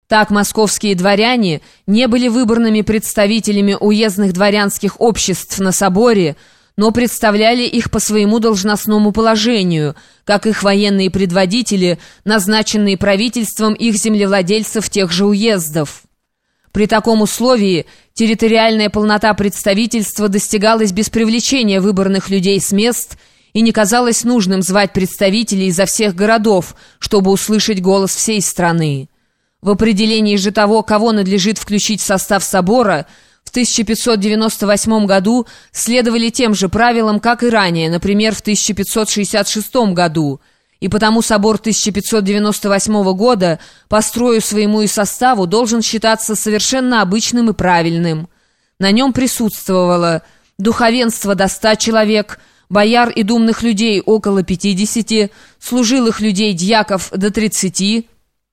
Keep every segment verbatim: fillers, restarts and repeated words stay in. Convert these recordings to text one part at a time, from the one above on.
Так московские дворяне не были выборными представителями уездных дворянских обществ на соборе, но представляли их по своему должностному положению, как их военные предводители, назначенные правительством их землевладельцев тех же уездов. При таком условии территориальная полнота представительства достигалась без привлечения выборных людей с мест, и не казалось нужным звать представителей изо всех городов, чтобы услышать голос всей страны. В определении же того, кого надлежит включить в состав собора, в тысяча пятьсот девяносто восьмом году следовали тем же правилам, как и ранее, например, в тысяча пятьсот шестьдесят шестом году, и потому собор тысяча пятьсот девяносто восьмого года по строю своему и составу должен считаться совершенно обычным и правильным. На нем присутствовало духовенство до ста человек, бояр и думных людей около пятидесяти, служилых людей дьяков до тридцати,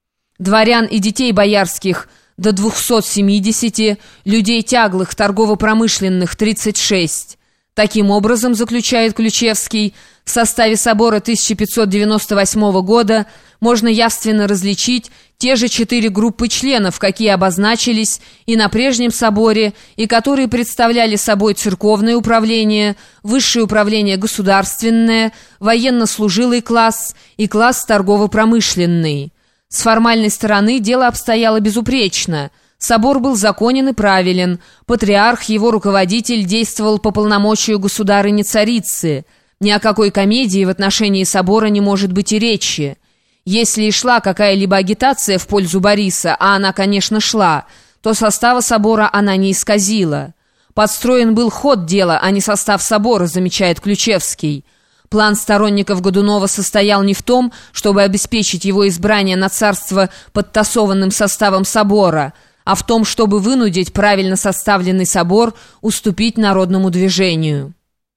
дворян и детей боярских до двухсот семидесяти, людей тяглых, торгово-промышленных тридцать шесть. Таким образом, заключает Ключевский, в составе собора тысяча пятьсот девяносто восьмого года можно явственно различить те же четыре группы членов, какие обозначились и на прежнем соборе, и которые представляли собой церковное управление, высшее управление государственное, военно-служилый класс и класс торгово-промышленный. С формальной стороны дело обстояло безупречно. Собор был законен и правилен. Патриарх, его руководитель, действовал по полномочию государыни-царицы. Ни о какой комедии в отношении собора не может быть и речи. Если и шла какая-либо агитация в пользу Бориса, а она, конечно, шла, то состава собора она не исказила. Подстроен был ход дела, а не состав собора, замечает Ключевский. План сторонников Годунова состоял не в том, чтобы обеспечить его избрание на царство подтасованным составом собора, а в том, чтобы вынудить правильно составленный собор уступить народному движению.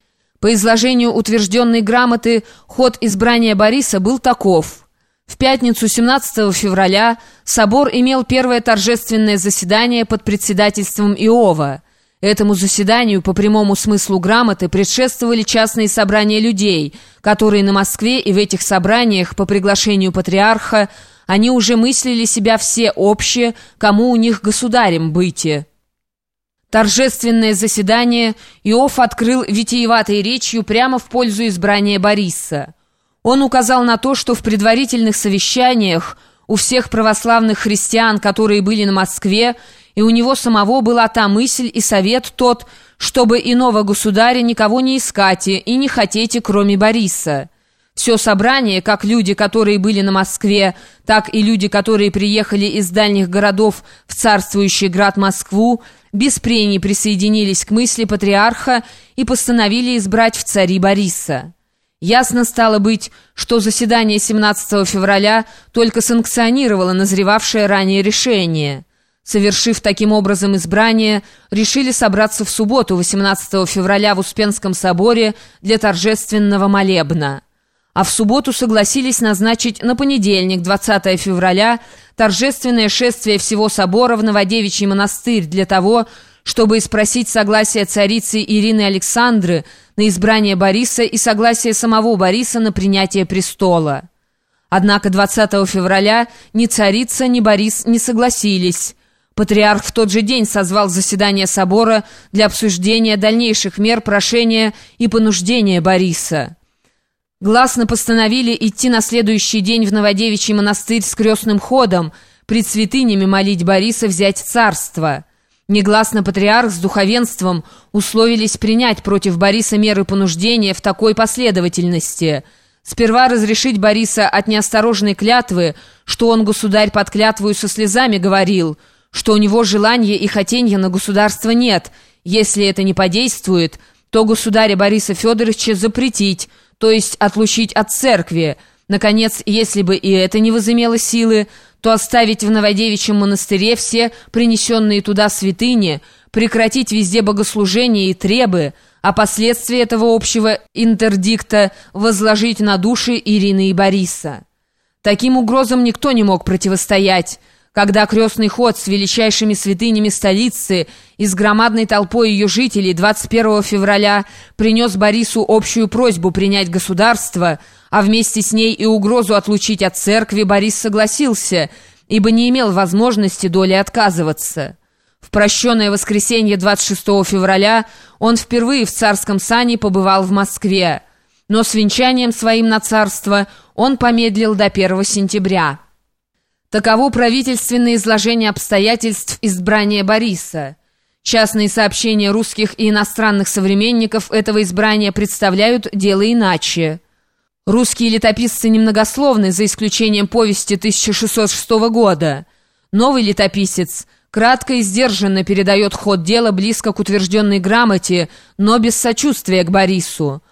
По изложению утвержденной грамоты, ход избрания Бориса был таков. В пятницу семнадцатого февраля собор имел первое торжественное заседание под председательством Иова. Этому заседанию по прямому смыслу грамоты предшествовали частные собрания людей, которые на Москве, и в этих собраниях по приглашению патриарха они уже мыслили себя все общие, кому у них государем быти. Торжественное заседание Иов открыл витиеватой речью прямо в пользу избрания Бориса. Он указал на то, что в предварительных совещаниях у всех православных христиан, которые были на Москве, и у него самого была та мысль и совет тот, чтобы иного государя никого не искате и не хотите, кроме Бориса. Все собрание, как люди, которые были на Москве, так и люди, которые приехали из дальних городов в царствующий град Москву, без прений присоединились к мысли патриарха и постановили избрать в цари Бориса. Ясно стало быть, что заседание семнадцатого февраля только санкционировало назревавшее ранее решение. Совершив таким образом избрание, решили собраться в субботу, восемнадцатого февраля, в Успенском соборе для торжественного молебна. А в субботу согласились назначить на понедельник, двадцатого февраля, торжественное шествие всего собора в Новодевичий монастырь для того, чтобы спросить согласие царицы Ирины Александры на избрание Бориса и согласие самого Бориса на принятие престола. Однако двадцатого февраля ни царица, ни Борис не согласились. Патриарх в тот же день созвал заседание собора для обсуждения дальнейших мер прошения и понуждения Бориса. Гласно постановили идти на следующий день в Новодевичий монастырь с крестным ходом, пред святынями молить Бориса взять царство. Негласно патриарх с духовенством условились принять против Бориса меры понуждения в такой последовательности. Сперва разрешить Бориса от неосторожной клятвы, что он, государь, под клятвою со слезами говорил, что у него желания и хотенья на государство нет. Если это не подействует, то государя Бориса Федоровича запретить, то есть отлучить от церкви. Наконец, если бы и это не возымело силы, то оставить в Новодевичьем монастыре все принесенные туда святыни, прекратить везде богослужения и требы, а последствия этого общего интердикта возложить на души Ирины и Бориса. Таким угрозам никто не мог противостоять. Когда крестный ход с величайшими святынями столицы и с громадной толпой ее жителей двадцать первого февраля принес Борису общую просьбу принять государство, а вместе с ней и угрозу отлучить от церкви, Борис согласился ибо не имел возможности доли отказываться. В прощенное воскресенье двадцать шестого февраля он впервые в царском сане побывал в Москве, но с венчанием своим на царство он помедлил до первого сентября. Таково правительственное изложение обстоятельств избрания Бориса. Частные сообщения русских и иностранных современников этого избрания представляют дело иначе. Русские летописцы немногословны, за исключением повести тысяча шестьсот шестого года. Новый летописец кратко и сдержанно передает ход дела близко к утвержденной грамоте, но без сочувствия к Борису.